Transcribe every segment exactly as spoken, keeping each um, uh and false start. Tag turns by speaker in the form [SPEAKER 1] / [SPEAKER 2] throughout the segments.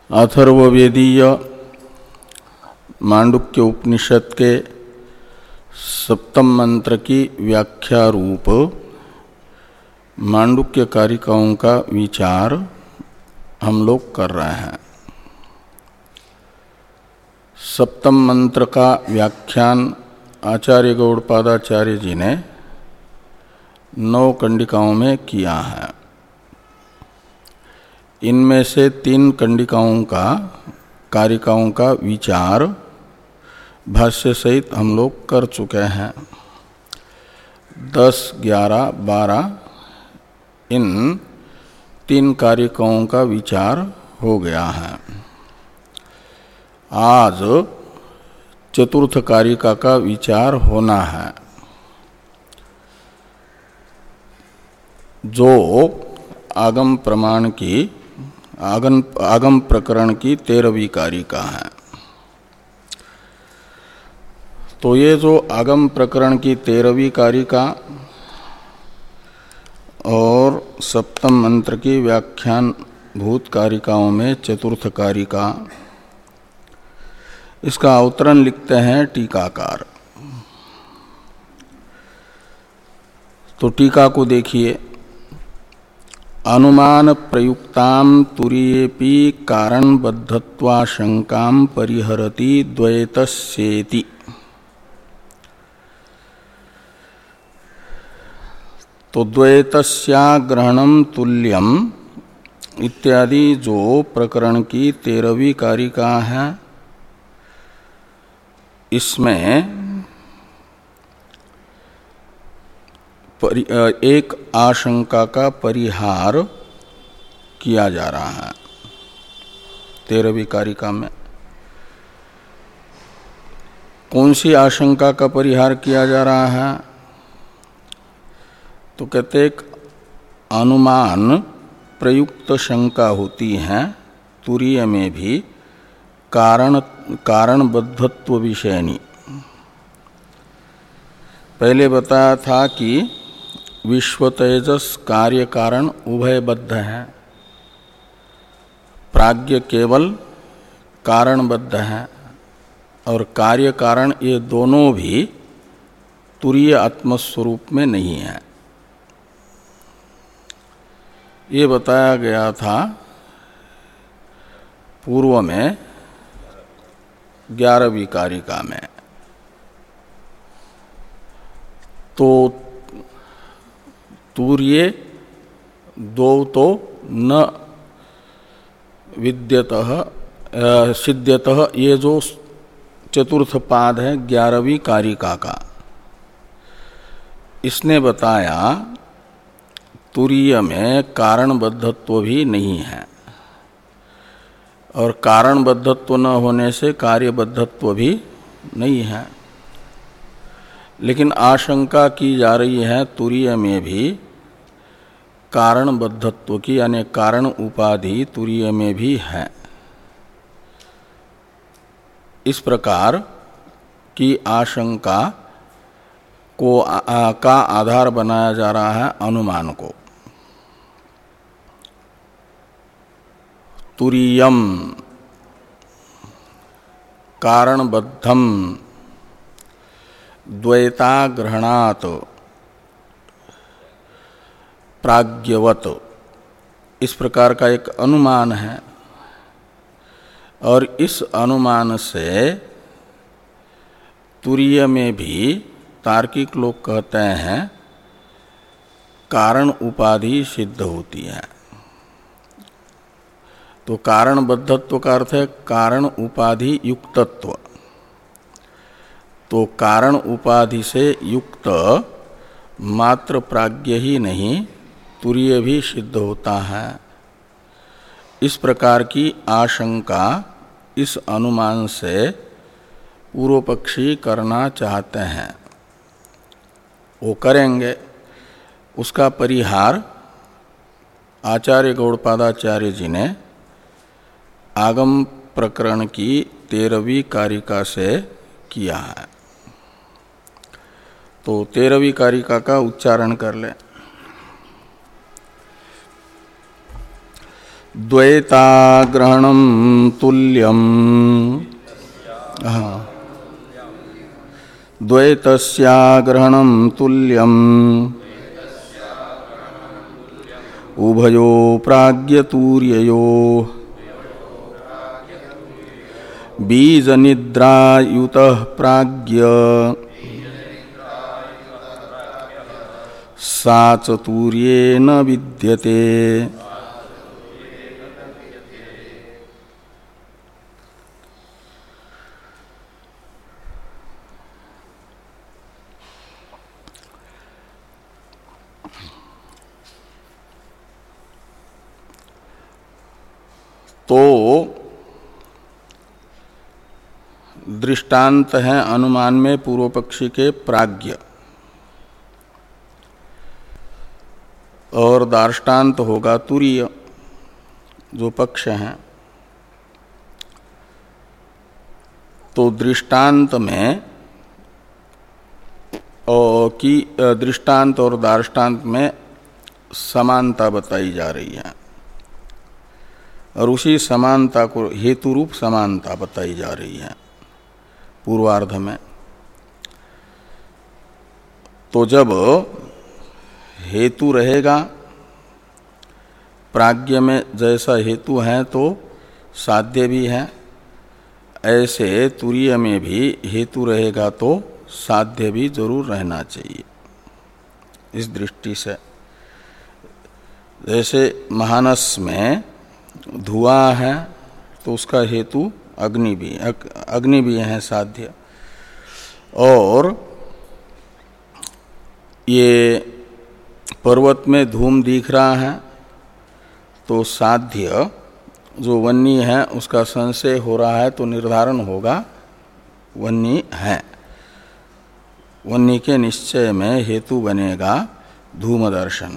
[SPEAKER 1] अथर्ववेदीय मांडुक्य उपनिषद के सप्तम मंत्र की व्याख्या रूप मांडुक्य कारिकाओं का विचार हम लोग कर रहे हैं। सप्तम मंत्र का व्याख्यान आचार्य गौड़पादाचार्य जी ने नौ कंडिकाओं में किया है। इनमें से तीन कंडिकाओं का कारिकाओं का विचार भाष्य सहित हम लोग कर चुके हैं। दस, ग्यारह, बारह इन तीन कारिकाओं का विचार हो गया है। आज चतुर्थ कारिका का विचार होना है, जो आगम प्रमाण की आगम आगम प्रकरण की तेरहवीं कारिका है। तो ये जो आगम प्रकरण की तेरहवीं कारिका और सप्तम मंत्र की व्याख्यान भूत कारिकाओं में चतुर्थ कारिका, इसका अवतरण लिखते हैं टीकाकार। तो टीका को देखिए। अनुमान प्रयुक्ताम तुरीयेपि कारणबद्धत्वाशंकाम परिहरति द्वैतस्येति। तो द्वैतस्याग्रहणम तुल्यम इत्यादि जो प्रकरण की तेरहवीं कारिका है, इसमें एक आशंका का परिहार किया जा रहा है। तेरहवीं कारिका में कौन सी आशंका का परिहार किया जा रहा है? तो कहते एक अनुमान प्रयुक्त शंका होती है तुरीय में भी कारण कारणबद्धत्व विषयनी। पहले बताया था कि विश्व तेजस कार्य कारण उभयबद्ध है, प्राज्ञ केवल कारणबद्ध है, और कार्य कारण ये दोनों भी तुरीय आत्मस्वरूप में नहीं है। ये बताया गया था पूर्व में ग्यारहवीं कारिका में। तो तूर्ये दो तो न विद्यतः सिद्ध्यतः, ये जो चतुर्थ पाद है ग्यारहवीं कारिका का, इसने बताया तुरीय में कारणबद्धत्व भी नहीं है, और कारणबद्धत्व न होने से कार्यबद्धत्व भी नहीं है। लेकिन आशंका की जा रही है तुरीय में भी कारणबद्धत्व की, यानी कारण उपाधि तुरीय में भी है। इस प्रकार की आशंका को आ, आ, का आधार बनाया जा रहा है अनुमान को। तुरीयम कारणबद्धम द्वैताग्रहणात् प्राज्ञवत, इस प्रकार का एक अनुमान है। और इस अनुमान से तुरीय में भी तार्किक लोग कहते हैं कारण उपाधि सिद्ध होती है। तो कारणबद्धत्व का अर्थ है कारण उपाधि युक्तत्व। तो कारण उपाधि से युक्त मात्र प्राज्ञ ही नहीं, तुरीय भी सिद्ध होता है। इस प्रकार की आशंका इस अनुमान से पूर्व पक्षी करना चाहते हैं, वो करेंगे। उसका परिहार आचार्य गौड़पादाचार्य जी ने आगम प्रकरण की तेरहवीं कारिका से किया है। तो तेरहवीं कारिका का उच्चारण कर ले। द्वैताग्रहणं तुल्यं हाँ द्वैतस्याग्रहणं तुल्यम् उभयो प्राज्ञतूर्ययो बीजनिद्रायुतः प्राज्ञ सा चतुर्येन विद्यते। तो दृष्टांत है अनुमान में पूर्व पक्षी के प्राज्ञ, और दार्ष्टान्त होगा तुरीय जो पक्ष हैं। तो दृष्टांत में और की दृष्टांत और दार्ष्टान्त में समानता बताई जा रही है, और उसी समानता को हेतु रूप समानता बताई जा रही है पूर्वार्ध में। तो जब हेतु रहेगा, प्राज्ञ में जैसा हेतु है तो साध्य भी है, ऐसे तुरीय में भी हेतु रहेगा तो साध्य भी जरूर रहना चाहिए। इस दृष्टि से जैसे महानस में धुआं है तो उसका हेतु अग्नि भी अग्नि भी है साध्य, और ये पर्वत में धूम दिख रहा है तो साध्य जो वन्नी है उसका संशय हो रहा है तो निर्धारण होगा वन्नी है। वन्नी के निश्चय में हेतु बनेगा धूम दर्शन।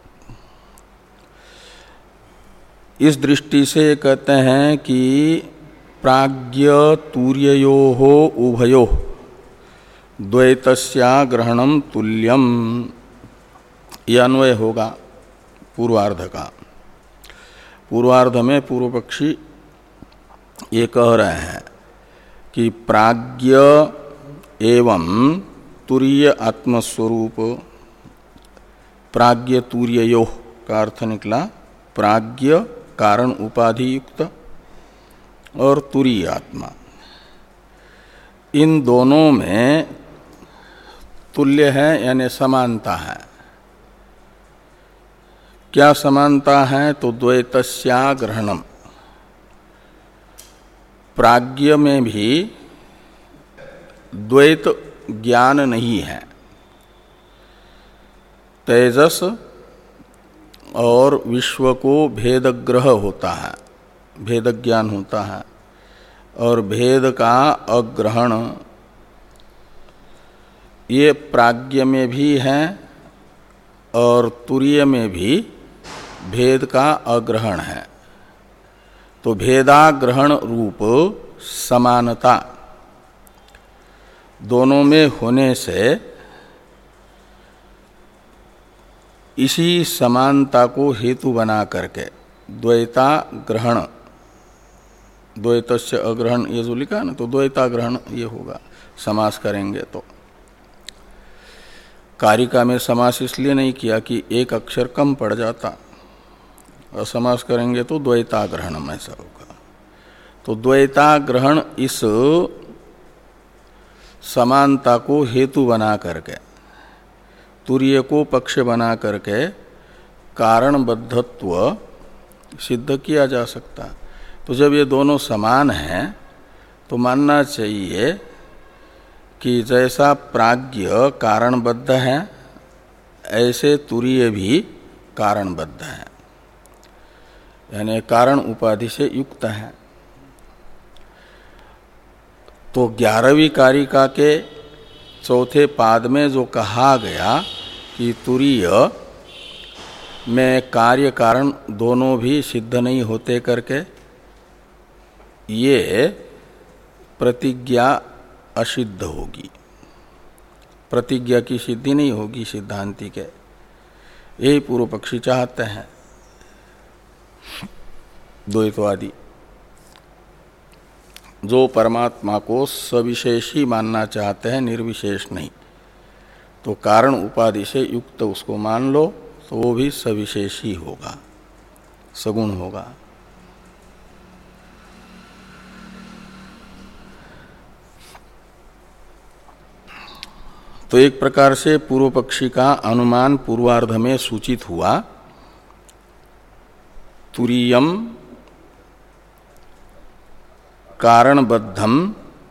[SPEAKER 1] इस दृष्टि से कहते हैं कि प्राज्ञ तूर्ययोः उभयोः द्वैतस्या ग्रहणम तुल्यम, यह अन्वय होगा पूर्वार्ध का। पूर्वार्ध में पूर्व पक्षी ये कह रहे हैं कि प्राज्ञ एवं तुरीय आत्मस्वरूप, प्राज्ञ तूर्ययोः का अर्थ निकला प्राज्ञ कारण उपाधि युक्त और तुरीय आत्मा, इन दोनों में तुल्य है यानी समानता है। क्या समानता है? तो द्वैतस्या ग्रहणम, प्राज्ञ में भी द्वैत ज्ञान नहीं है। तेजस और विश्व को भेदग्रह होता है, भेद ज्ञान होता है, और भेद का अग्रहण ये प्राज्ञ में भी है और तुरीय में भी भेद का अग्रहण है। तो भेदाग्रहण रूप समानता दोनों में होने से इसी समानता को हेतु बना करके द्वैता ग्रहण, द्वैतस्य अग्रहण ये जो लिखा ना, तो द्वैता ग्रहण ये होगा समास करेंगे तो। कारिका में समास इसलिए नहीं किया कि एक अक्षर कम पड़ जाता, और समास करेंगे तो द्वैताग्रहणम ऐसा होगा। तो द्वैताग्रहण इस समानता को हेतु बना करके, तुरीय को पक्ष बना करके कारणबद्धत्व सिद्ध किया जा सकता। तो जब ये दोनों समान हैं तो मानना चाहिए कि जैसा प्राज्ञ कारणबद्ध है ऐसे तुरीय भी कारणबद्ध है, यानी कारण उपाधि से युक्त है। तो ग्यारहवीं कारिका के चौथे पाद में जो कहा गया कि तुरीय में कार्य कारण दोनों भी सिद्ध नहीं होते करके, ये प्रतिज्ञा असिद्ध होगी, प्रतिज्ञा की सिद्धि नहीं होगी सिद्धांति के, यही पूर्व पक्षी चाहते हैं। द्वैतवादी, जो परमात्मा को सविशेषी मानना चाहते हैं, निर्विशेष नहीं, तो कारण उपाधि से युक्त उसको मान लो तो वो भी सविशेषी होगा, सगुण होगा। तो एक प्रकार से पूर्व पक्षी का अनुमान पूर्वार्ध में सूचित हुआ। तुरीयम कारणबद्धम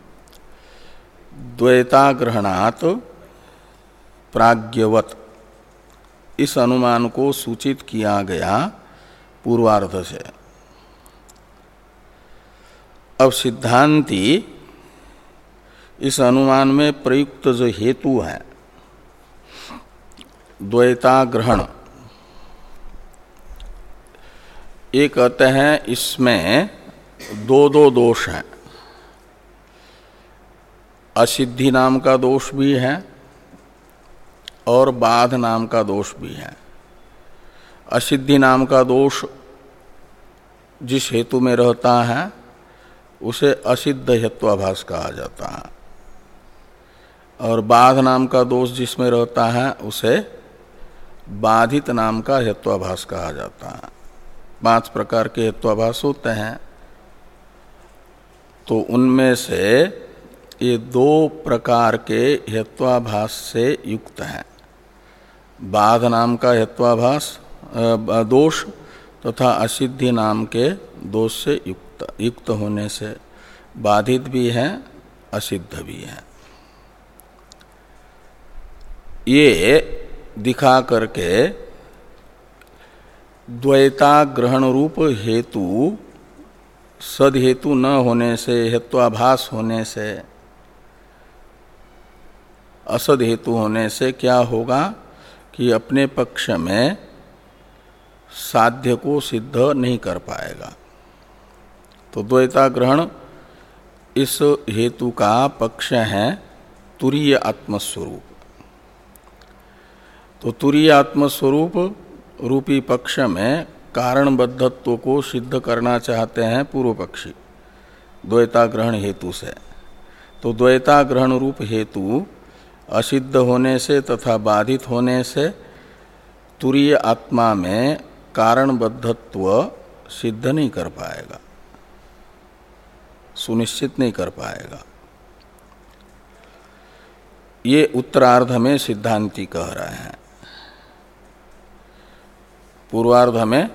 [SPEAKER 1] द्वैताग्रहणात् प्राज्ञवत, इस अनुमान को सूचित किया गया पूर्वार्ध से। अब सिद्धांती इस अनुमान में प्रयुक्त जो हेतु है द्वैताग्रहण, ये कहते हैं इसमें दो दो दोष हैं। असिद्धि नाम का दोष भी है और बाध नाम का दोष भी है। असिद्धि नाम का दोष जिस हेतु में रहता है उसे असिद्ध हेत्वाभास कहा जाता है, और बाध नाम का दोष जिसमें रहता है उसे बाधित नाम का हेत्वाभास कहा जाता है। पांच प्रकार के हेत्वाभास होते हैं, तो उनमें से ये दो प्रकार के हेत्वाभास से युक्त हैं। बाध नाम का हेत्वाभास दोष तथा असिद्धि नाम के दोष से युक्त युक्त होने से बाधित भी है, असिद्ध भी है। ये दिखा करके द्वैताग्रहण रूप हेतु सद हेतु न होने से, हेत्वाभास होने से, असद हेतु होने से क्या होगा कि अपने पक्ष में साध्य को सिद्ध नहीं कर पाएगा। तो द्वैताग्रहण इस हेतु का पक्ष है तुरीय आत्मस्वरूप। तो तुरीय आत्मस्वरूप रूपी पक्ष में कारणबद्धत्व को सिद्ध करना चाहते हैं पूर्व पक्षी द्वैताग्रहण हेतु से। तो द्वैताग्रहण रूप हेतु असिद्ध होने से तथा बाधित होने से तुरीय आत्मा में कारणबद्धत्व सिद्ध नहीं कर पाएगा, सुनिश्चित नहीं कर पाएगा। ये उत्तरार्ध में सिद्धांती कह रहे हैं। पूर्वार्ध में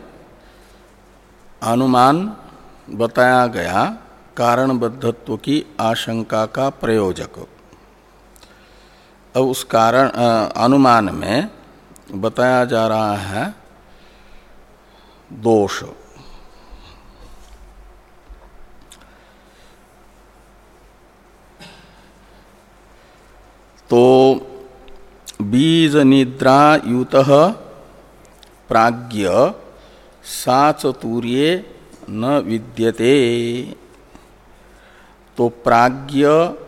[SPEAKER 1] अनुमान बताया गया कारणबद्धत्व की आशंका का प्रयोजक। अब उस कारण अनुमान में बताया जा रहा है दोष। तो बीज निद्रा युतः प्राज्ञ साचतुर्ये न विद्यते। तो प्राज्ञ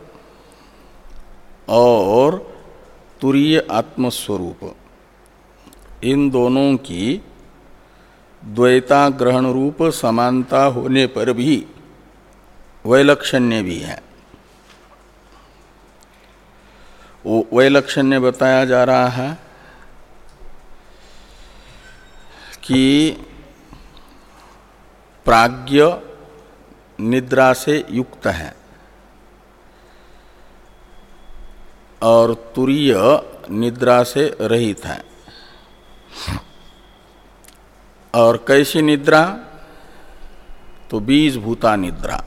[SPEAKER 1] और तुरीय आत्मस्वरूप इन दोनों की द्वैताग्रहण रूप समानता होने पर भी वैलक्षण्य भी है। वो वैलक्षण्य बताया जा रहा है कि प्राज्ञ निद्रा से युक्त है और तुरीय निद्रा से रहित है। और कैसी निद्रा? तो बीज भूता निद्रा।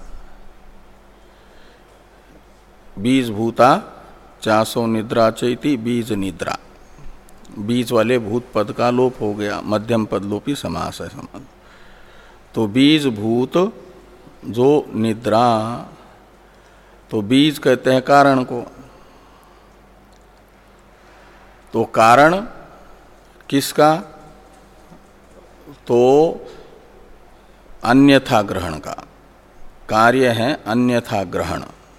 [SPEAKER 1] बीज भूता चासो निद्रा चैति बीज निद्रा। बीज वाले भूत पद का लोप हो गया, मध्यम पद लोपी समास है संबंध। तो बीज भूत जो निद्रा, तो बीज कहते हैं कारण को। तो कारण किसका? तो अन्यथा ग्रहण का। कार्य है अन्यथा ग्रहण।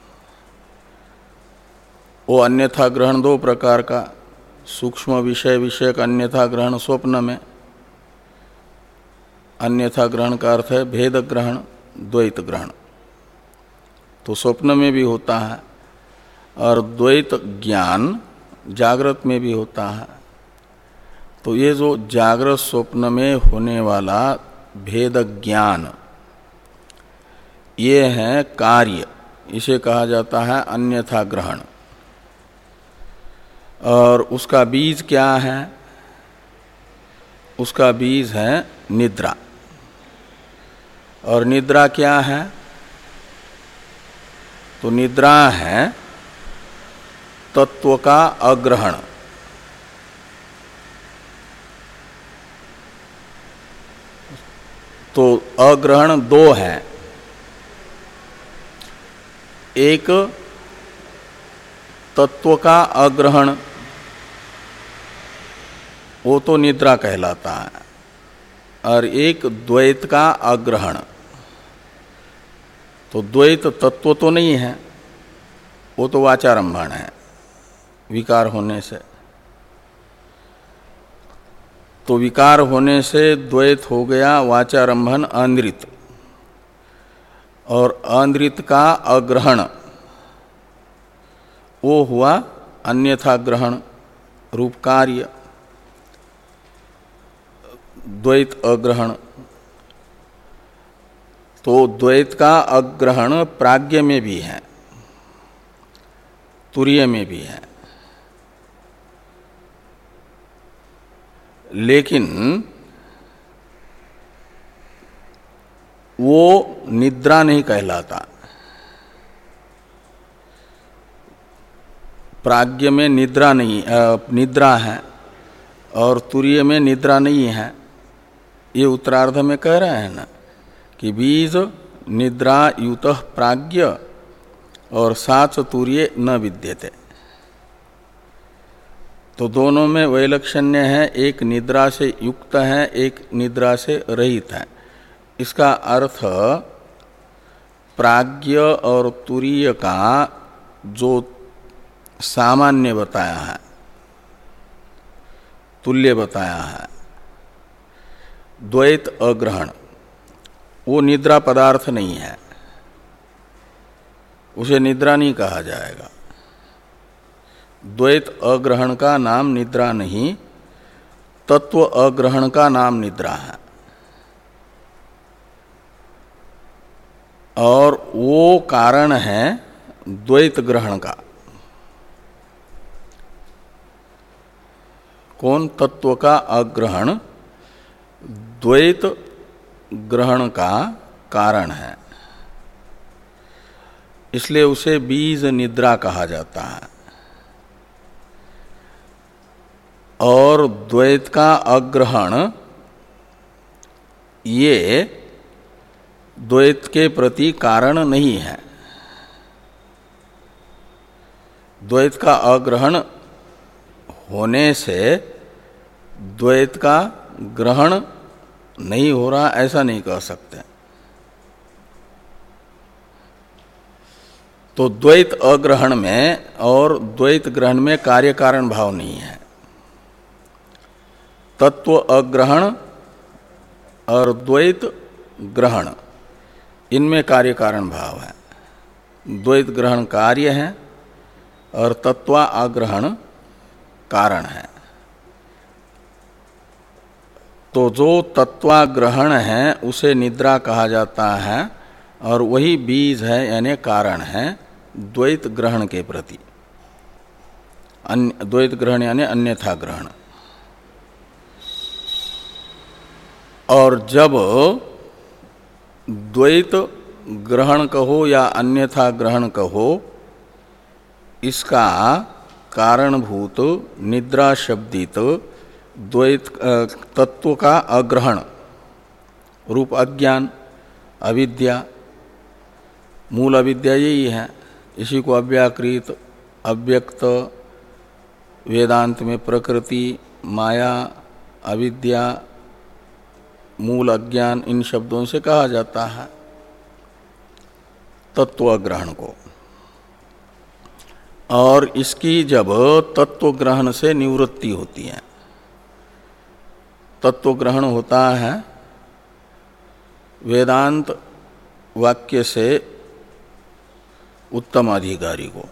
[SPEAKER 1] वो अन्यथा ग्रहण दो प्रकार का, सूक्ष्म विषय विषयक अन्यथा ग्रहण स्वप्न में, अन्यथा ग्रहण का अर्थ है भेद ग्रहण, द्वैत ग्रहण। तो स्वप्न में भी होता है और द्वैत ज्ञान जागृत में भी होता है। तो ये जो जागृत स्वप्न में होने वाला भेद ज्ञान, ये है कार्य, इसे कहा जाता है अन्यथा ग्रहण। और उसका बीज क्या है? उसका बीज है निद्रा। और निद्रा क्या है? तो निद्रा है तत्व का अग्रहण। तो अग्रहण दो है, एक तत्व का अग्रहण, वो तो निद्रा कहलाता है, और एक द्वैत का अग्रहण। तो द्वैत तत्व तो नहीं है, वो तो वाचारंभण है विकार होने से। तो विकार होने से द्वैत हो गया वाचारंभन अनृत, और अनृत का अग्रहण वो हुआ अन्यथा ग्रहण रूप कार्य, द्वैत अग्रहण। तो द्वैत का अग्रहण प्राज्ञ में भी है, तुरीय में भी है, लेकिन वो निद्रा नहीं कहलाता। प्राज्ञ में निद्रा नहीं, निद्रा है, और तुरीय में निद्रा नहीं है। ये उत्तरार्ध में कह रहे हैं ना कि बीज निद्रा युतः प्राज्ञ और साच तुरीय न विद्यते। तो दोनों में वैलक्षण्य है, एक निद्रा से युक्त है, एक निद्रा से रहित है। इसका अर्थ प्राज्ञ और तुरीय का जो सामान्य बताया है, तुल्य बताया है, द्वैत अग्रहण, वो निद्रा पदार्थ नहीं है, उसे निद्रा नहीं कहा जाएगा। द्वैत अग्रहण का नाम निद्रा नहीं, तत्व अग्रहण का नाम निद्रा है। और वो कारण है द्वैत ग्रहण का। कौन? तत्व का अग्रहण द्वैत ग्रहण का कारण है, इसलिए उसे बीज निद्रा कहा जाता है। और द्वैत का अग्रहण ये द्वैत के प्रति कारण नहीं है। द्वैत का अग्रहण होने से द्वैत का ग्रहण नहीं हो रहा, ऐसा नहीं कह सकते। तो द्वैत अग्रहण में और द्वैत ग्रहण में कार्य कारण भाव नहीं है। तत्व अग्रहण और द्वैत ग्रहण, इनमें कार्य कारण भाव है। द्वैत ग्रहण कार्य है और तत्व अग्रहण कारण है। तो जो तत्वाग्रहण है उसे निद्रा कहा जाता है, और वही बीज है यानी कारण है द्वैत ग्रहण के प्रति। द्वैत ग्रहण यानी अन्यथा ग्रहण। और जब द्वैत ग्रहण कहो या अन्यथा ग्रहण कहो, इसका कारणभूत निद्रा शब्दित द्वैत तत्व का अग्रहण रूप अज्ञान, अविद्या, मूल अविद्या यही है। इसी को अव्याकृत, अव्यक्त, वेदांत में प्रकृति, माया, अविद्या, मूल अज्ञान, इन शब्दों से कहा जाता है तत्व ग्रहण को। और इसकी जब तत्व ग्रहण से निवृत्ति होती है, तत्व ग्रहण होता है वेदांत वाक्य से उत्तम अधिकारी को,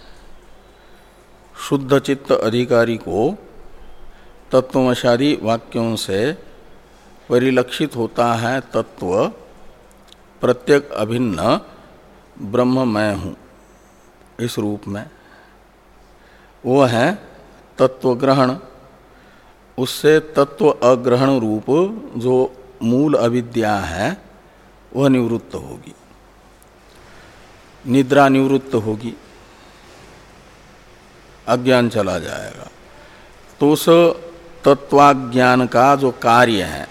[SPEAKER 1] शुद्ध चित्त अधिकारी को तत्वमशादी वाक्यों से परिलक्षित होता है तत्व प्रत्येक अभिन्न ब्रह्म मैं हूँ इस रूप में। वो है तत्व ग्रहण। उससे तत्व अग्रहण रूप जो मूल अविद्या है वह निवृत्त होगी, निद्रा निवृत्त होगी, अज्ञान चला जाएगा। तो उस तत्वाज्ञान का जो कार्य है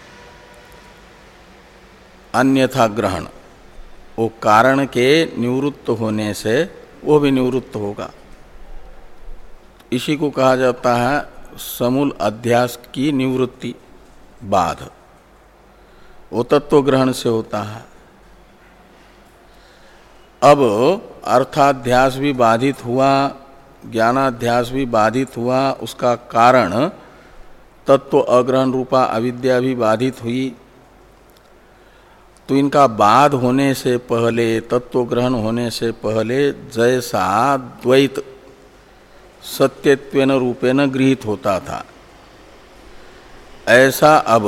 [SPEAKER 1] अन्यथा ग्रहण, वो कारण के निवृत्त होने से वो भी निवृत्त होगा। इसी को कहा जाता है समूल अध्यास की निवृत्ति, बाध। वो तत्व ग्रहण से होता है। अब अर्थाध्यास भी बाधित हुआ, ज्ञानाध्यास भी बाधित हुआ, उसका कारण तत्व अग्रहण रूपा अविद्या भी बाधित हुई। तो इनका बाध होने से पहले, तत्व ग्रहण होने से पहले जैसा द्वैत सत्यत्वेन रूपेण गृहीत होता था, ऐसा अब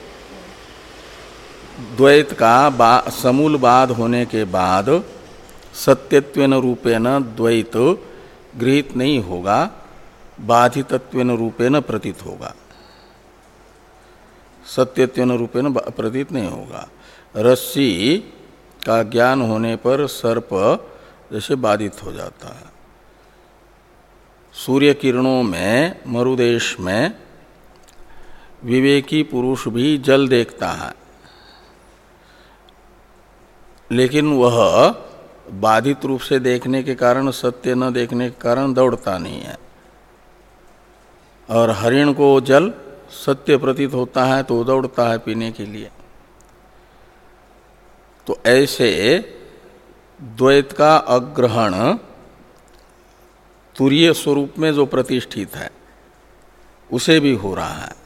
[SPEAKER 1] द्वैत का बा, समूल बाध होने के बाद सत्यत्वेन रूपेण द्वैत गृहीत नहीं होगा, बाधितत्वेन रूपेण प्रतीत होगा। सत्यत्वेन रूपेण प्रतीत नहीं होगा। रस्सी का ज्ञान होने पर सर्प जैसे बाधित हो जाता है। सूर्य किरणों में मरुदेश में विवेकी पुरुष भी जल देखता है, लेकिन वह बाधित रूप से देखने के कारण, सत्य न देखने के कारण दौड़ता नहीं है। और हरिण को जल सत्य प्रतीत होता है तो दौड़ता है पीने के लिए। तो ऐसे द्वैत का अग्रहण तुरीय स्वरूप में जो प्रतिष्ठित है उसे भी हो रहा है।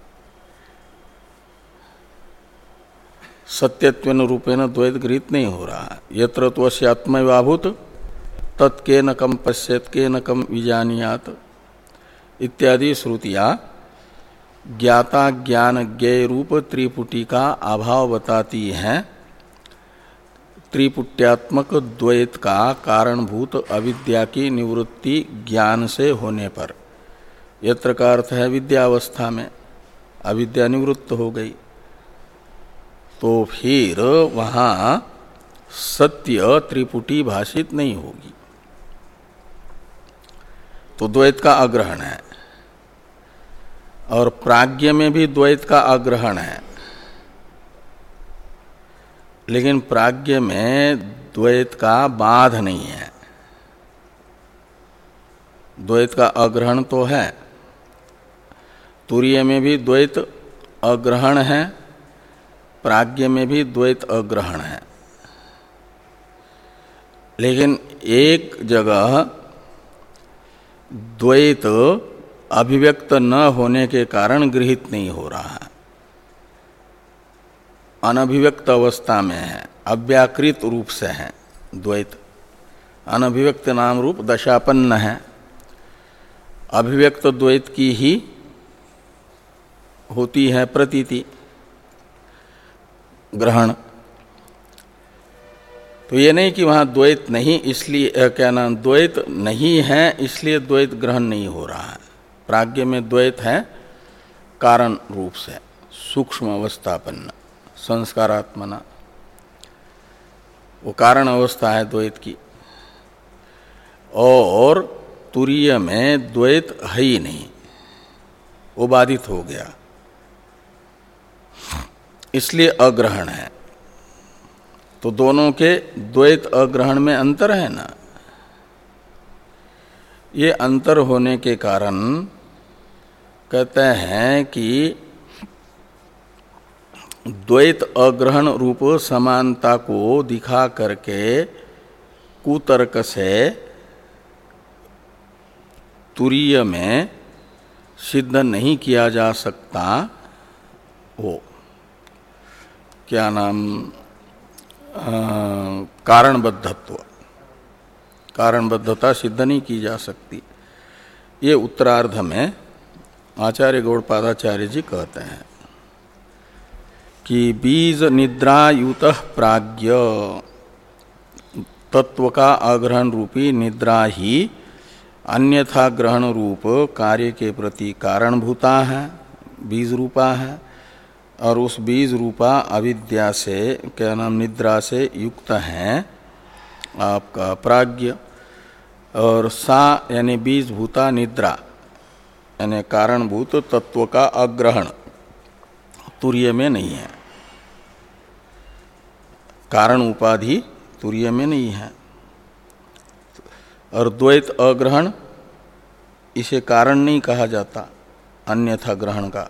[SPEAKER 1] सत्यत्वेन रूपेण द्वैत गृहीत नहीं हो रहा है। यत्र त्वस्य आत्मैवाभूत तत्केन कम पश्येत केन कम विजानीयात इत्यादि श्रुतियां ज्ञाता ज्ञान ज्ञेय रूप त्रिपुटी का अभाव बताती हैं। त्रिपुट्यात्मक द्वैत का कारणभूत अविद्या की निवृत्ति ज्ञान से होने पर, यत्र का अर्थ है विद्यावस्था में अविद्या निवृत्त हो गई, तो फिर वहाँ सत्य त्रिपुटी भाषित नहीं होगी। तो द्वैत का अग्रहण है। और प्राज्ञ में भी द्वैत का अग्रहण है, लेकिन प्राज्ञ में द्वैत का बाध नहीं है। द्वैत का अग्रहण तो है, तुरीय में भी द्वैत अग्रहण है, प्राज्ञ में भी द्वैत अग्रहण है। लेकिन एक जगह द्वैत अभिव्यक्त न होने के कारण गृहीत नहीं हो रहा है, अनभिव्यक्त अवस्था में है, अव्याकृत रूप से है द्वैत। अनभिव्यक्त नाम रूप दशापन्न है। अभिव्यक्त द्वैत की ही होती है प्रतीति, ग्रहण। तो ये नहीं कि वहाँ द्वैत नहीं, इसलिए क्या नाम द्वैत नहीं है इसलिए द्वैत ग्रहण नहीं हो रहा है। प्राज्ञ में द्वैत है कारण रूप से, सूक्ष्म अवस्थापन्न, संस्कारात्मना, वो कारण अवस्था है द्वैत की। और तुरीय में द्वैत है ही नहीं, वो बाधित हो गया, इसलिए अग्रहण है। तो दोनों के द्वैत अग्रहण में अंतर है ना। ये अंतर होने के कारण कहते हैं कि द्वैत अग्रहण रूप समानता को दिखा करके कुतर्क से तुरीय में सिद्ध नहीं किया जा सकता। हो क्या नाम कारणबद्धत्व, कारणबद्धता सिद्ध नहीं की जा सकती। ये उत्तरार्ध में आचार्य गौड़पादाचार्य जी कहते हैं कि बीज निद्रा युत प्राज्ञ तत्व का अग्रहण रूपी निद्रा ही अन्यथा ग्रहण रूप कार्य के प्रति कारणभूता है, बीज रूपा है, और उस बीज रूपा अविद्या से क्या नाम निद्रा से युक्त है आपका प्राज्ञ, और सा यानी बीज भूता निद्रा यानी कारणभूत तत्व का अग्रहण तुर्य में नहीं है, कारण उपाधि तुर्य में नहीं है। और द्वैत अग्रहण इसे कारण नहीं कहा जाता अन्यथा ग्रहण का,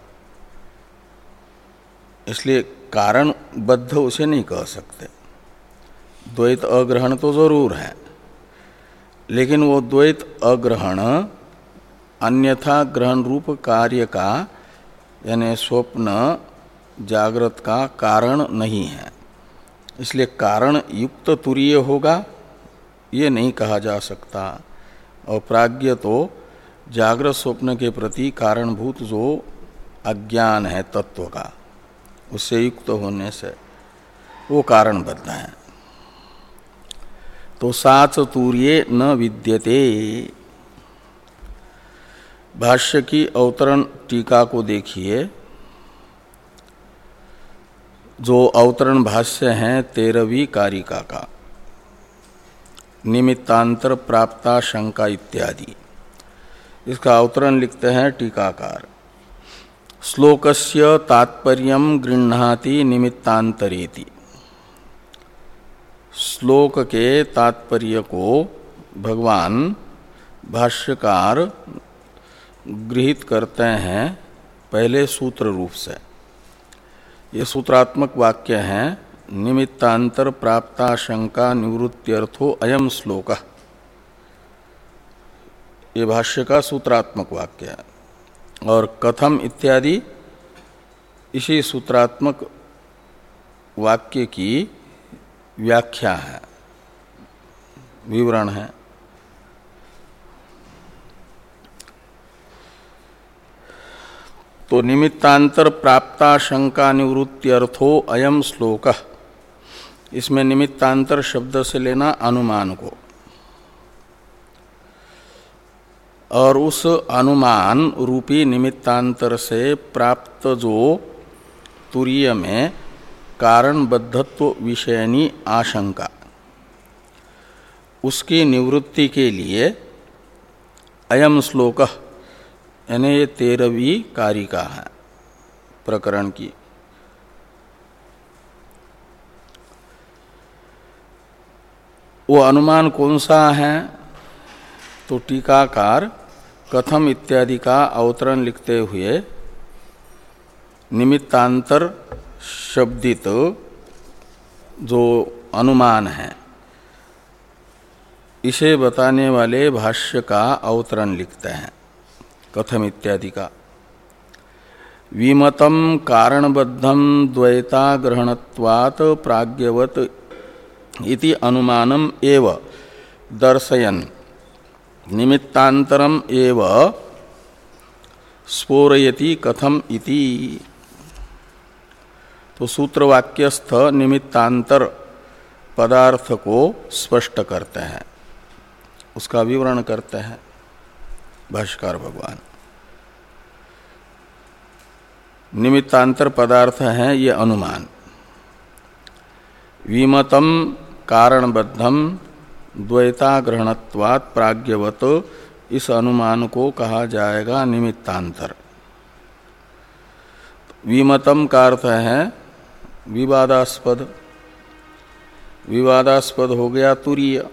[SPEAKER 1] इसलिए कारण बद्ध उसे नहीं कह सकते। द्वैत अग्रहण तो जरूर है, लेकिन वो द्वैत अग्रहण अन्यथा ग्रहण रूप कार्य का यानी स्वप्न जागृत का कारण नहीं है, इसलिए कारण युक्त तुरीय होगा ये नहीं कहा जा सकता। और प्राज्ञ तो जागृत स्वप्न के प्रति कारणभूत जो अज्ञान है तत्व का, उससे युक्त होने से वो कारणबद्ध है। तो साच तूर्ये न विद्यते। भाष्य की अवतरण टीका को देखिए, जो अवतरण भाष्य है तेरहवीं कारिका का, निमित्तांतर प्राप्ता शंका इत्यादि, इसका अवतरण लिखते हैं टीकाकार। श्लोकस्य तात्पर्यं गृह्णाति निमित्तांतरेति। श्लोक के तात्पर्य को भगवान भाष्यकार गृहीत करते हैं पहले सूत्र रूप से। ये सूत्रात्मक वाक्य है, निमित्तांतर प्राप्ता शंका निवृत्त्यर्थो अयम श्लोक। ये भाष्य का सूत्रात्मक वाक्य है, और कथम इत्यादि इसी सूत्रात्मक वाक्य की व्याख्या है, विवरण है। तो निमित्तांतर प्राप्ता शंका निवृत्त्यर्थो अयम श्लोक, इसमें निमित्तांतर शब्द से लेना अनुमान को, और उस अनुमान रूपी निमित्तांतर से प्राप्त जो तुरीय में कारणबद्धत्व विषयनी आशंका, उसकी निवृत्ति के लिए अयम श्लोक यानी ये तेरहवीं कारिका है प्रकरण की। वो अनुमान कौन सा है? तो टीकाकार कथम इत्यादि का अवतरण लिखते हुए निमित्तांतर शब्दित जो अनुमान है इसे बताने वाले भाष्य का अवतरण लिखते हैं कथम इत्यादि का। विमतम कारणबद्धम द्वैता ग्रहणत्वात् प्राज्ञवत इति अनुमानम एव दर्शयन् निमित्तांतरम एव स्फोरयति कथम इति। तो सूत्रवाक्यस्थ निमित्तांतर पदार्थ को स्पष्ट करते हैं, उसका विवरण करते हैं भाष्यकार भगवान। निमित्तांतर पदार्थ है ये अनुमान। विमतम कारणबद्धम द्वैताग्रहणत्वात् प्राज्ञवत, इस अनुमान को कहा जाएगा निमित्तांतर। विमतम का अर्थ है विवादास्पद, विवादास्पद हो गया तुरीय।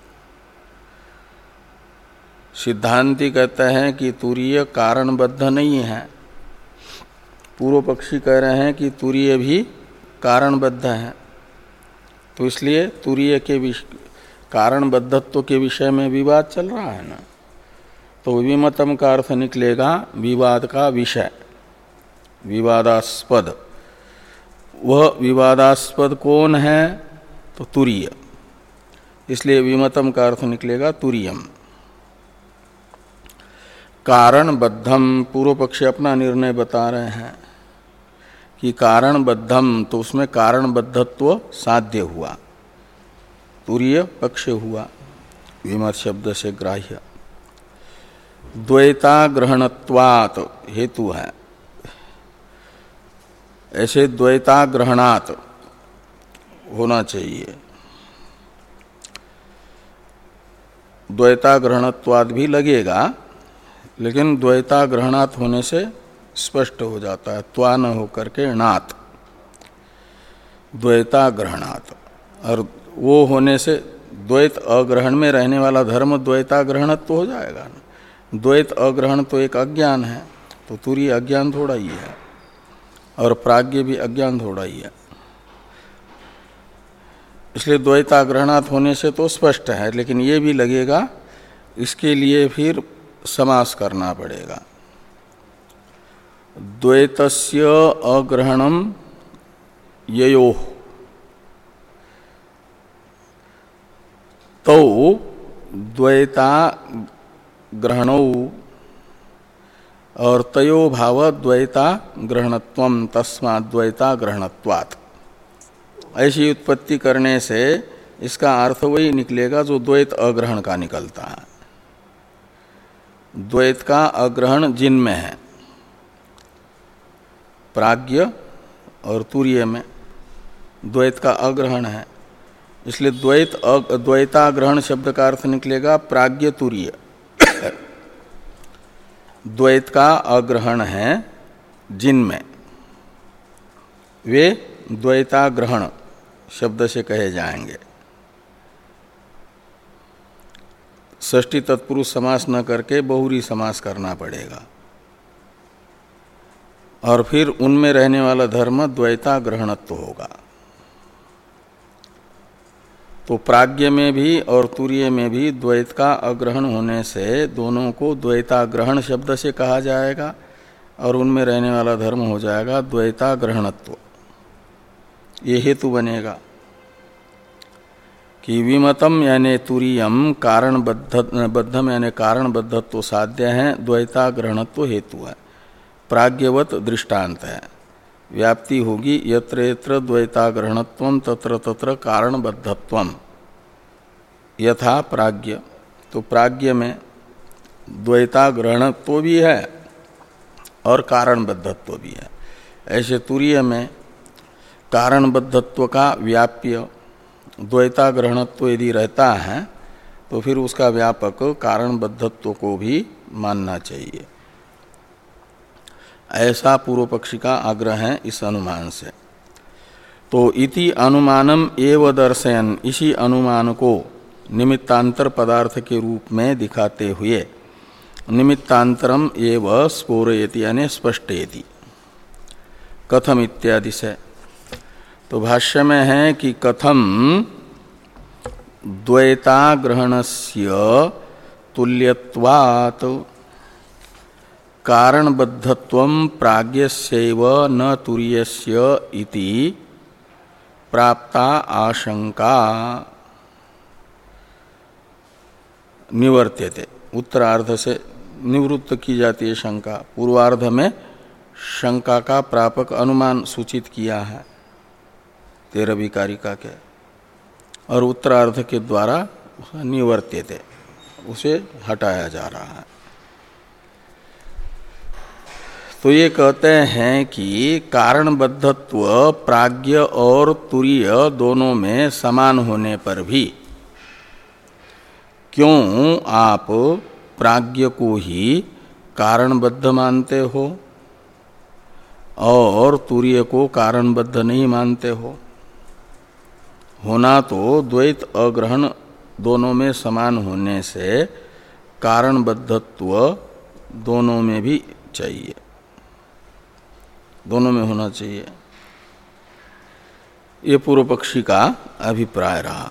[SPEAKER 1] सिद्धांती कहते हैं कि तुरीय कारणबद्ध नहीं है, पूर्व पक्षी कह रहे हैं कि तुरीय भी कारणबद्ध है, तो इसलिए तुरीय के कारणबद्धत्व के विषय में विवाद चल रहा है ना। तो विमतम का अर्थ निकलेगा विवाद का विषय, विवादास्पद, वह विवादास्पद कौन है? तो तुरीय। इसलिए विमतम का अर्थ निकलेगा तुरीयम। कारणबद्धम, पूर्व पक्षी अपना निर्णय बता रहे हैं कि कारणबद्धम, तो उसमें कारणबद्धत्व साध्य हुआ, तुरीय पक्ष हुआ, विमत शब्द से ग्राह्य। द्वैता ग्रहणत्वात् हेतु है, ऐसे द्वैता ग्रहणात् होना चाहिए। द्वैता ग्रहणत्वात् भी लगेगा, लेकिन द्वैता ग्रहणात् होने से स्पष्ट हो जाता है, त्वा न होकर के णात्, द्वैता ग्रहणात्। और वो होने से द्वैत अग्रहण में रहने वाला धर्म द्वैता ग्रहणत्व हो जाएगा ना। द्वैत अग्रहण तो एक अज्ञान है, तो तुरीय अज्ञान थोड़ा ही है, और प्राज्ञ भी अज्ञान थोड़ा ही है। इसलिए द्वैता ग्रहणात् होने से तो स्पष्ट है, लेकिन ये भी लगेगा, इसके लिए फिर समास करना पड़ेगा। द्वैतस्य अग्रहणम ययोः, तो द्वैता ग्रहणौ, और तयो भाव द्वैता ग्रहणत्वम तस्मात् द्वैता ग्रहणत्वात्। ऐसी उत्पत्ति करने से इसका अर्थ वही निकलेगा जो द्वैत अग्रहण का निकलता है। द्वैत का अग्रहण जिनमें है, प्राज्ञ और तुरीय में द्वैत का अग्रहण है, इसलिए द्वैत द्वैताग्रहण शब्द का अर्थ निकलेगा प्राज्ञ तुरीय। द्वैत का अग्रहण है जिनमें, वे द्वैताग्रहण शब्द से कहे जाएंगे। षष्ठी तत्पुरुष समास न करके बहुरी समास करना पड़ेगा, और फिर उनमें रहने वाला धर्म द्वैताग्रहणत्व होगा। तो प्राज्ञ में भी और तुरीय में भी द्वैत का अग्रहण होने से दोनों को द्वैताग्रहण शब्द से कहा जाएगा, और उनमें रहने वाला धर्म हो जाएगा द्वैताग्रहणत्व। ये हेतु बनेगा कि विमतम यानी तुरीयम कारणबद्धम यानी कारणबद्धत्व साध्य है, द्वैताग्रहणत्व हेतु है, प्राज्ञवत दृष्टांत है। व्याप्ति होगी यत्र यत्र द्वैताग्रहणत्वम तत्र तत्र कारणबद्धत्वम यथा प्राज्ञ। तो प्राज्ञ में द्वैताग्रहणत्व भी है और कारणबद्धत्व भी है। ऐसे तुरीय में कारणबद्धत्व का व्याप्य द्वैताग्रहणत्व यदि रहता है तो फिर उसका व्यापक कारणबद्धत्व को भी मानना चाहिए। ऐसा पूर्व पक्षी का आग्रह है इस अनुमान से। तो इति अनुमानम एव दर्शयन, इसी अनुमान को निमित्तांतर पदार्थ के रूप में दिखाते हुए निमित्तांतरम एव स्फोरयति यानी स्पष्टयति कथम इत्यादि से। तो भाष्य में है कि कथम द्वैताग्रहणस्य तुल्यत्वात् कारणबद्धत्वं प्राज्ञस्यैव न तुरीयस्य इति प्राप्ता आशंका निवर्त्यते। उत्तरार्ध से निवृत्त की जाती है शंका। पूर्वार्ध में शंका का प्रापक अनुमान सूचित किया है तेरहवीं कारिका के, और उत्तरार्ध के द्वारा निवर्त्यते, उसे हटाया जा रहा है। तो ये कहते हैं कि कारणबद्धत्व प्राज्ञ और तुरीय दोनों में समान होने पर भी क्यों आप प्राज्ञ को ही कारणबद्ध मानते हो और तुरीय को कारणबद्ध नहीं मानते हो? होना तो द्वैत अग्रहण दोनों में समान होने से कारणबद्धत्व दोनों में भी चाहिए, दोनों में होना चाहिए। ये पूर्व पक्षी का अभिप्राय रहा।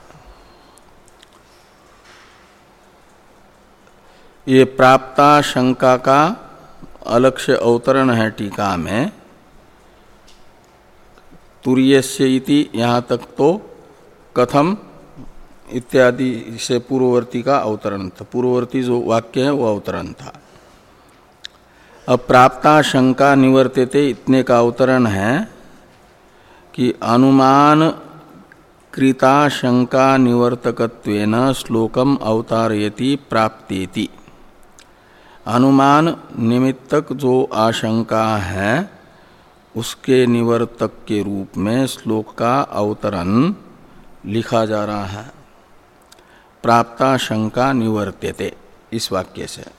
[SPEAKER 1] ये प्राप्ता शंका का अलग से अवतरण है टीका में। तुरीयस्य इति यहाँ तक तो कथम इत्यादि से पूर्ववर्ती का अवतरण था, पूर्ववर्ती जो वाक्य है वो अवतरण था। अब प्राप्ता शंका निवर्त्यते इतने का अवतरण है कि अनुमान कृता शंका निवर्तकत्वेन श्लोकम अवतारयति प्राप्तेति। अनुमान निमित्तक जो आशंका है उसके निवर्तक के रूप में श्लोक का अवतरण लिखा जा रहा है। प्राप्ता शंका निवर्त्यते इस वाक्य से।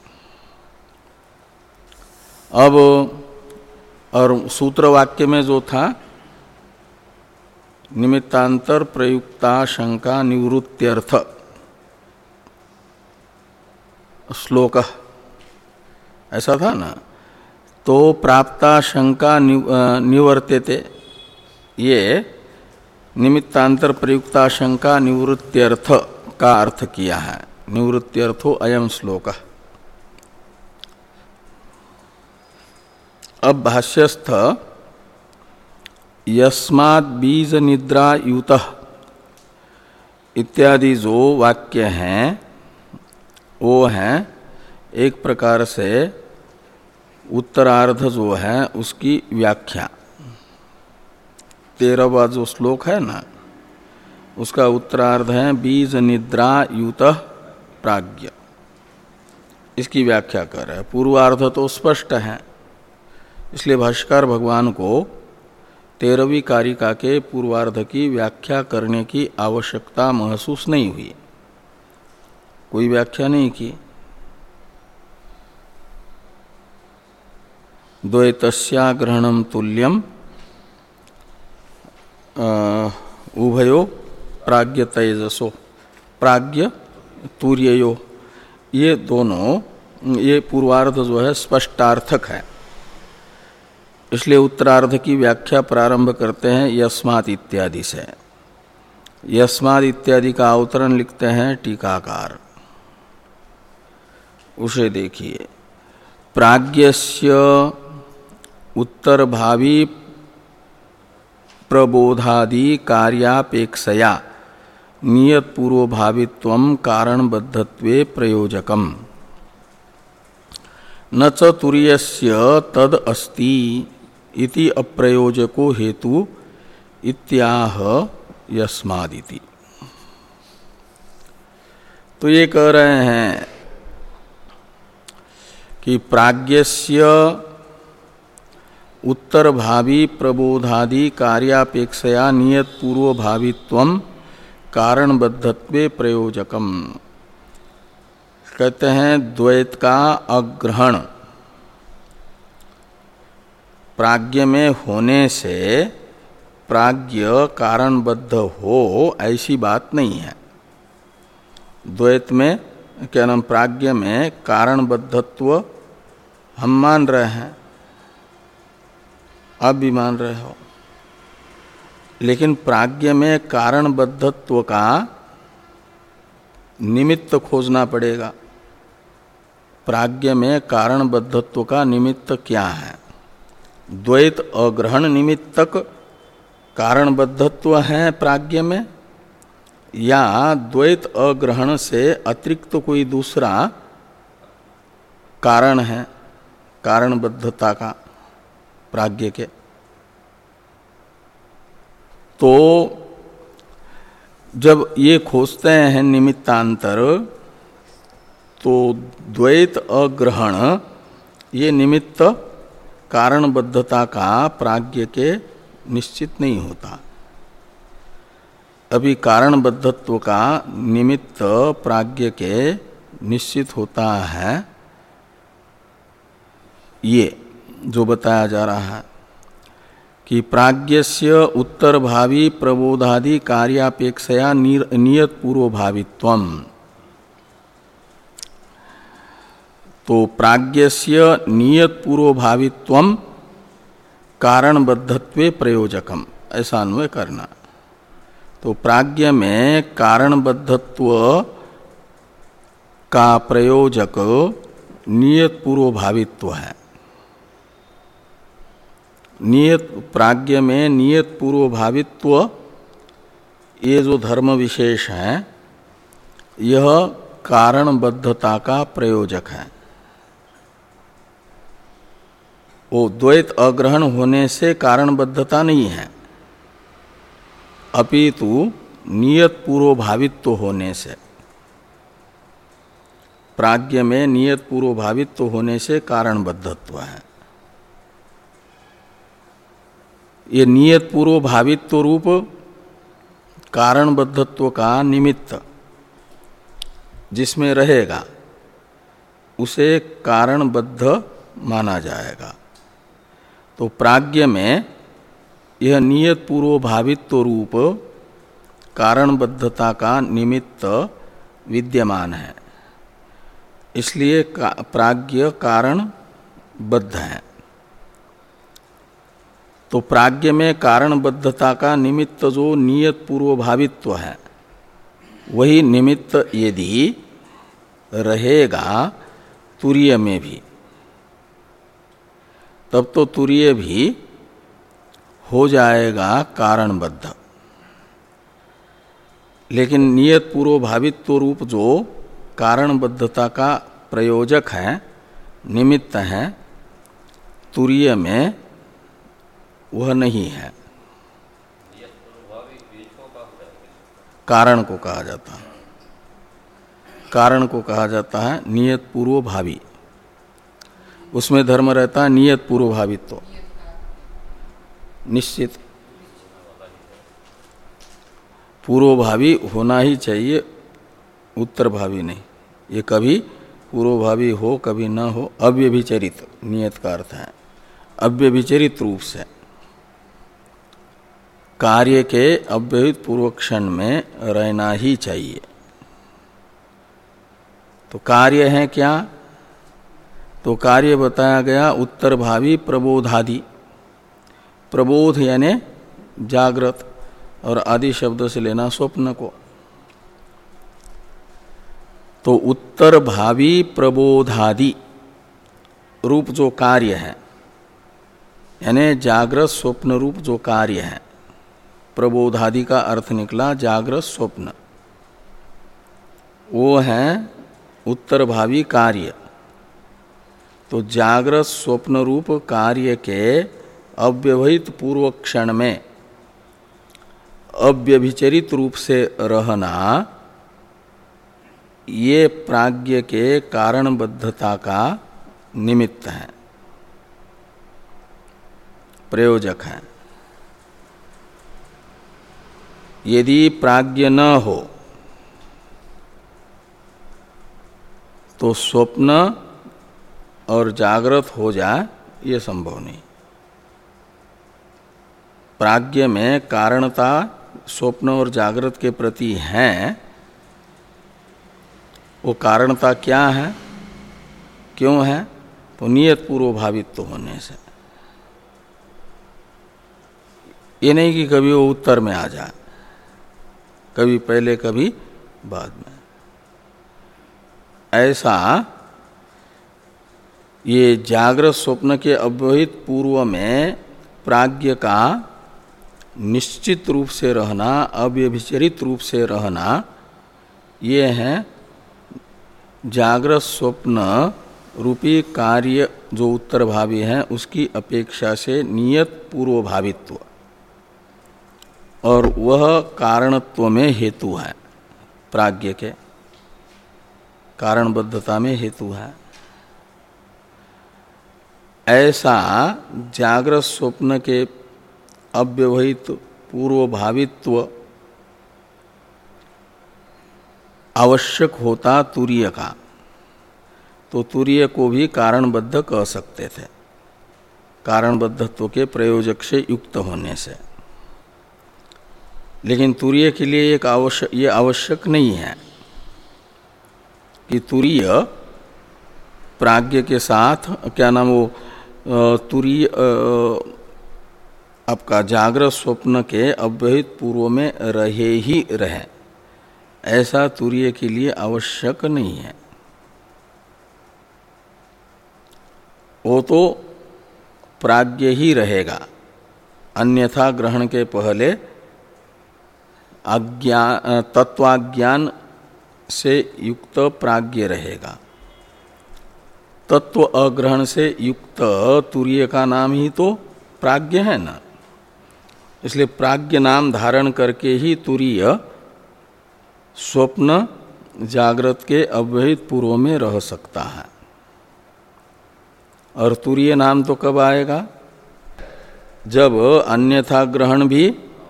[SPEAKER 1] अब और सूत्र वाक्य में जो था निमित्तांतर प्रयुक्ता शंका निवृत्त्यर्थ श्लोक ऐसा था ना, तो प्राप्ता शंका निवर्त्यते ये निमित्तांतर प्रयुक्ता शंका निवृत्त्यर्थ का अर्थ किया है। निवृत्त्यर्थो अयम श्लोक। अब भाष्यस्थ यस्माद् बीज निद्रा युतः इत्यादि जो वाक्य हैं वो हैं एक प्रकार से उत्तरार्ध जो है उसकी व्याख्या। तेरहवां जो श्लोक है ना उसका उत्तरार्ध है बीज निद्रा युतः प्राज्ञ, इसकी व्याख्या कर रहे हैं। पूर्वार्ध तो स्पष्ट है, इसलिए भाष्यकार भगवान को तेरहवीं कारिका के पूर्वार्ध की व्याख्या करने की आवश्यकता महसूस नहीं हुई, कोई व्याख्या नहीं की। द्वैतस्या ग्रहणम तुल्यम उभयो प्राज्ञ तेजसो प्राज्ञ तूर्ययो, ये दोनों ये पूर्वार्ध जो है स्पष्टार्थक है, इसलिए उत्तरार्ध की व्याख्या प्रारंभ करते हैं यस्मात् इत्यादि से। यस्मात् इत्यादि का अवतरण लिखते हैं टीकाकार, उसे देखिए। प्राज्ञस्य उत्तरभावी प्रबोधादि कार्यापेक्षया नियत पूर्वभावित्वं कारणबद्धत्वे प्रयोजकम् न च तुरीयस्य तद अस्ति इति अप्रयोजको हेतु इत्याह यस्मादिति। तो ये कह रहे हैं कि प्राज्ञस्य उत्तरभावी प्रबोधादि कार्यापेक्षया नियत पूर्वभावित्वं कारणबद्धत्वे प्रयोजकम। कहते हैं द्वैत का अग्रहण प्राज्ञ में होने से प्राज्ञ कारणबद्ध हो ऐसी बात नहीं है। द्वैत में क्या नाम प्राज्ञ में कारणबद्धत्व हम मान रहे हैं, आप भी मान रहे हो, लेकिन प्राज्ञ में कारणबद्धत्व का निमित्त खोजना पड़ेगा। प्राज्ञ में कारणबद्धत्व का निमित्त क्या है? द्वैत अग्रहण निमित्तक कारणबद्धत्व है प्राज्ञ में, या द्वैत अग्रहण से अतिरिक्त तो कोई दूसरा कारण है कारणबद्धता का प्राज्ञ के। तो जब ये खोजते हैं निमित्तांतर, तो द्वैत अग्रहण ये निमित्त कारणबद्धता का प्राज्ञ के निश्चित नहीं होता। अभी कारणबद्धत्व का निमित्त प्राज्ञ के निश्चित होता है, ये जो बताया जा रहा है कि प्राज्ञस्य उत्तरभावी प्रबोधादि कार्यापेक्षया नियत पूर्वभावित्वम। तो प्राज्ञस्य नियत पूर्वभावित्वम कारणबद्धत्वे प्रयोजकम, ऐसा अन्वय करना। तो प्राज्ञ में कारणबद्धत्व का प्रयोजक नियत पूर्वभावित्व है, नियत प्राज्ञ में नियत पूर्व भावित्व ये जो धर्म विशेष है यह कारणबद्धता का प्रयोजक है। वो द्वैत अग्रहण होने से कारणबद्धता नहीं है, अपितु नियत पूर्व भावित्व होने से, प्राज्ञ में नियत पूर्व भावित्व होने से कारणबद्धत्व है। ये नियत पूर्व भावित्व रूप कारणबद्धत्व का निमित्त जिसमें रहेगा उसे कारणबद्ध माना जाएगा। तो प्राज्ञ में यह नियत पूर्व भावित्व रूप कारणबद्धता का निमित्त विद्यमान है, इसलिए का, प्राज्ञ कारणबद्ध है। तो प्राज्ञ में कारणबद्धता का निमित्त जो नियत पूर्व भावित्व है वही निमित्त यदि रहेगा तुरीय में भी, तब तो तुरीय भी हो जाएगा कारणबद्ध। लेकिन नियत पूर्व भावित्व रूप जो कारणबद्धता का प्रयोजक है, निमित्त है, तुरीय में वह नहीं है। कारण को कहा जाता है, कारण को कहा जाता है नियत पूर्व भावी। उसमें धर्म रहता है नियत पूर्व भावित्व, निश्चित पूर्वभावी होना ही चाहिए, उत्तर भावी नहीं। ये कभी पूर्वभावी हो कभी न हो, अव्यभिचरित नियत का अर्थ है, अव्यभिचरित रूप से कार्य के अव्यवहित पूर्व क्षण में रहना ही चाहिए। तो कार्य है क्या? तो कार्य बताया गया उत्तर भावी प्रबोधादि। प्रबोध यानी जागृत, और आदि शब्द से लेना स्वप्न को। तो उत्तर भावी प्रबोधादि रूप जो कार्य है, यानी जागृत स्वप्न रूप जो कार्य है, प्रबोधादि का अर्थ निकला जागृत स्वप्न, वो है उत्तर भावी कार्य। तो जागृत स्वप्न रूप कार्य के अव्यवहित पूर्व क्षण में अव्यभिचरित रूप से रहना, ये प्राज्ञ के कारणबद्धता का निमित्त है, प्रयोजक है। यदि प्राज्ञ न हो तो स्वप्न और जागृत हो जाए, ये संभव नहीं। प्राज्ञ में कारणता स्वप्न और जागृत के प्रति है, वो कारणता क्या है, क्यों है? तो नियत पूर्व भावित्व होने से। ये नहीं कि कभी वो उत्तर में आ जाए, कभी पहले कभी बाद में। ऐसा ये जागृत स्वप्न के अव्यवहित पूर्व में प्राज्ञ का निश्चित रूप से रहना, अव्यभिचरित रूप से रहना, ये है जागृत स्वप्न रूपी कार्य जो उत्तर भावी है उसकी अपेक्षा से नियत पूर्व भावित्व, और वह कारणत्व में हेतु है, प्राज्ञ के कारणबद्धता में हेतु है। ऐसा जागृत स्वप्न के अव्यवहित पूर्व भावित्व आवश्यक होता तुरीय का, तो तुरीय को भी कारणबद्ध कह सकते थे, कारणबद्धत्व के प्रयोजक से युक्त होने से। लेकिन तुरीय के लिए एक आवश्यक ये आवश्यक नहीं है कि तुरीय प्राज्ञ के साथ क्या नाम वो तुरीय आपका जागृत स्वप्न के अव्यवहित पूर्व में रहे ही रहे, ऐसा तुरीय के लिए आवश्यक नहीं है। वो तो प्राज्ञ ही रहेगा, अन्यथा ग्रहण के पहले अज्ञान तत्वाज्ञान से युक्त प्राज्ञ रहेगा। तत्व अग्रहण से युक्त तुरीय का नाम ही तो प्राज्ञ है ना, इसलिए प्राज्ञ नाम धारण करके ही तुरीय स्वप्न जागृत के अव्यहित पूर्व में रह सकता है। और तुरीय नाम तो कब आएगा? जब अन्यथा ग्रहण भी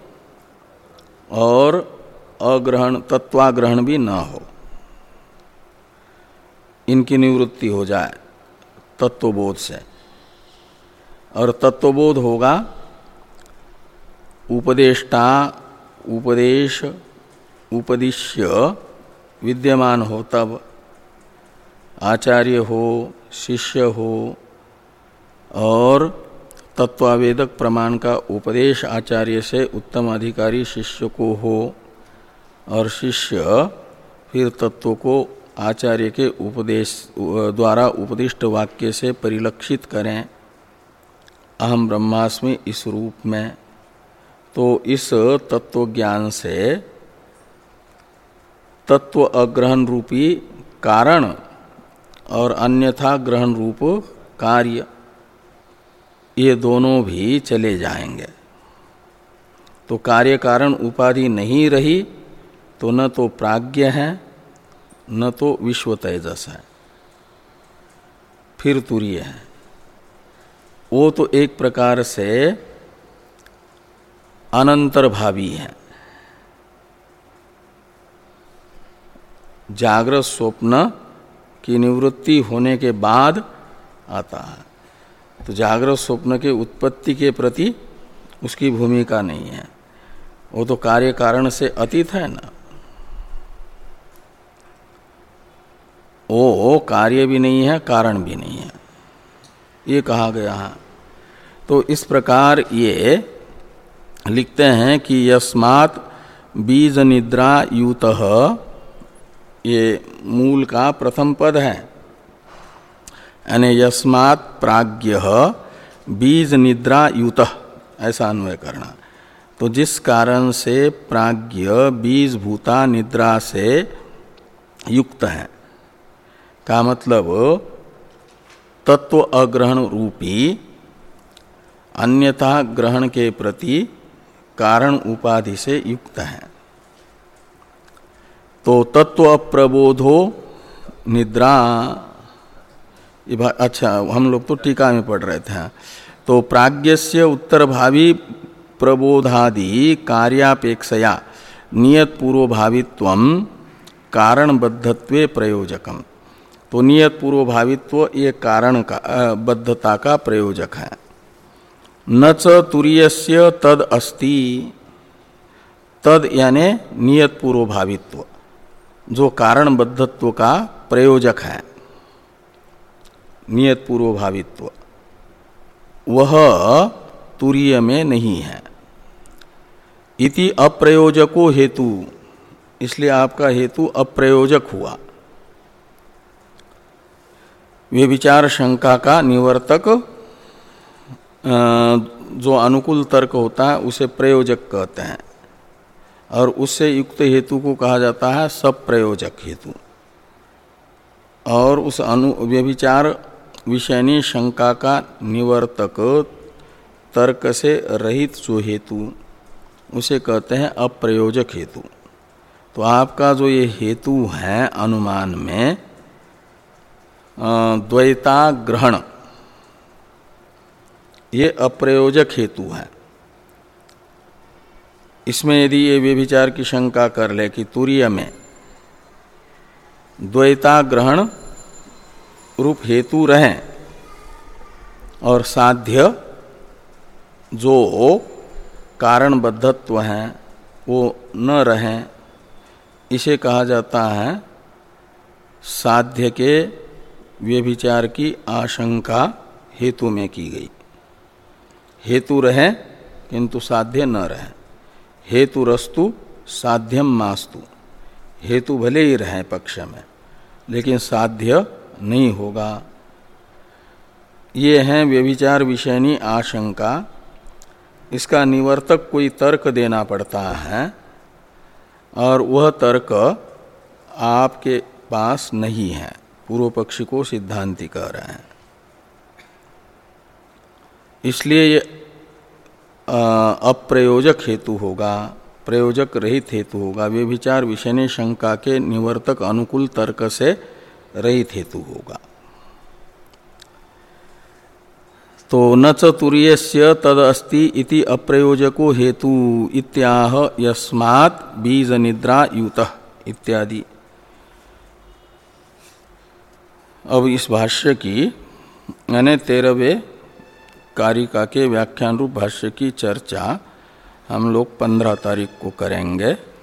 [SPEAKER 1] और अग्रहण तत्वाग्रहण भी न हो, इनकी निवृत्ति हो जाए तत्वबोध से। और तत्वबोध होगा उपदेष्टा उपदेश उपदिश्य विद्यमान हो, तब आचार्य हो, शिष्य हो और तत्वावेदक प्रमाण का उपदेश आचार्य से उत्तम अधिकारी शिष्य को हो, और शिष्य फिर तत्व को आचार्य के उपदेश द्वारा उपदिष्ट वाक्य से परिलक्षित करें, अहम ब्रह्मास्मि इस रूप में। तो इस तत्व ज्ञान से तत्व अग्रहण रूपी कारण और अन्यथा ग्रहण रूप कार्य, ये दोनों भी चले जाएंगे। तो कार्य कारण उपाधि नहीं रही तो न तो प्राज्ञ है न तो विश्व तेजस है, फिर तुरीय है। वो तो एक प्रकार से अनंतर्भावी है। जागृत स्वप्न की निवृत्ति होने के बाद आता है, तो जागृत स्वप्न के उत्पत्ति के प्रति उसकी भूमिका नहीं है, वो तो कार्य कारण से अतीत है ना। वो कार्य भी नहीं है, कारण भी नहीं है, ये कहा गया है। तो इस प्रकार ये लिखते हैं कि यस्मात् बीज निद्रा यूतः, ये मूल का प्रथम पद है, यानी यस्मात् प्राज्ञः बीज निद्रा यूतः, ऐसा अन्वय करना। तो जिस कारण से प्राज्ञ बीज भूता निद्रा से युक्त है, का मतलब तत्व अग्रहण रूपी अन्यथा ग्रहण के प्रति कारण उपाधि से युक्त है। तो तत्व अप्रबोधो निद्रा, अच्छा हम लोग तो टीका में पढ़ रहे थे। तो प्राज्ञस्य उत्तरभावी प्रबोधादि कार्यापेक्षया नियत पूर्वभावित्वम कारणबद्धत्वे प्रयोजकम। तो नियत पूर्वभावित्व ये कारण का बद्धता का प्रयोजक है। न च तुरीयस्य तद अस्ति, तद यानि नियत पूर्वभावित्व जो कारणबद्धत्व का प्रयोजक है, नियत पूर्वभावित्व वह तुरीय में नहीं है। इति अप्रयोजको हेतु, इसलिए आपका हेतु अप्रयोजक हुआ। वे विचार शंका का निवर्तक जो अनुकूल तर्क होता है उसे प्रयोजक कहते हैं, और उससे युक्त हेतु को कहा जाता है सप्रयोजक हेतु। और उस अनु व्यभिचार विषयनी शंका का निवर्तक तर्क से रहित जो हेतु उसे कहते हैं अप्रयोजक हेतु। तो आपका जो ये हेतु है अनुमान में द्वैता ग्रहण, ये अप्रयोजक हेतु है। इसमें यदि ये व्यभिचार की शंका कर ले कि तुरीय में द्वैता ग्रहण रूप हेतु रहे और साध्य जो कारणबद्धत्व है वो न रहे, इसे कहा जाता है साध्य के व्यभिचार की आशंका हेतु में की गई। हेतु रहे किंतु साध्य न रहे, हेतु रस्तु साध्यम मास्तु, हेतु भले ही रहे पक्ष में लेकिन साध्य नहीं होगा, ये हैं व्यभिचार विषयनी आशंका। इसका निवर्तक कोई तर्क देना पड़ता है और वह तर्क आपके पास नहीं है। पूर्व पक्षी को सिद्धांति कह रहे हैं। इसलिए ये अप्रयोजक हेतु होगा, प्रयोजक रहित हेतु होगा। व्यभिचार विषयनी शंका के निवर्तक अनुकूल तर्क से रहित हेतु होगा। तो न च तुर्यस्य तद अस्ति इति अप्रयोजको हेतु इत्याह यस्मात् बीज निद्रा युतः इत्यादि। अब इस भाष्य की यानी तेरहवें कारिका के व्याख्यान रूप भाष्य की चर्चा हम लोग पंद्रह तारीख को करेंगे।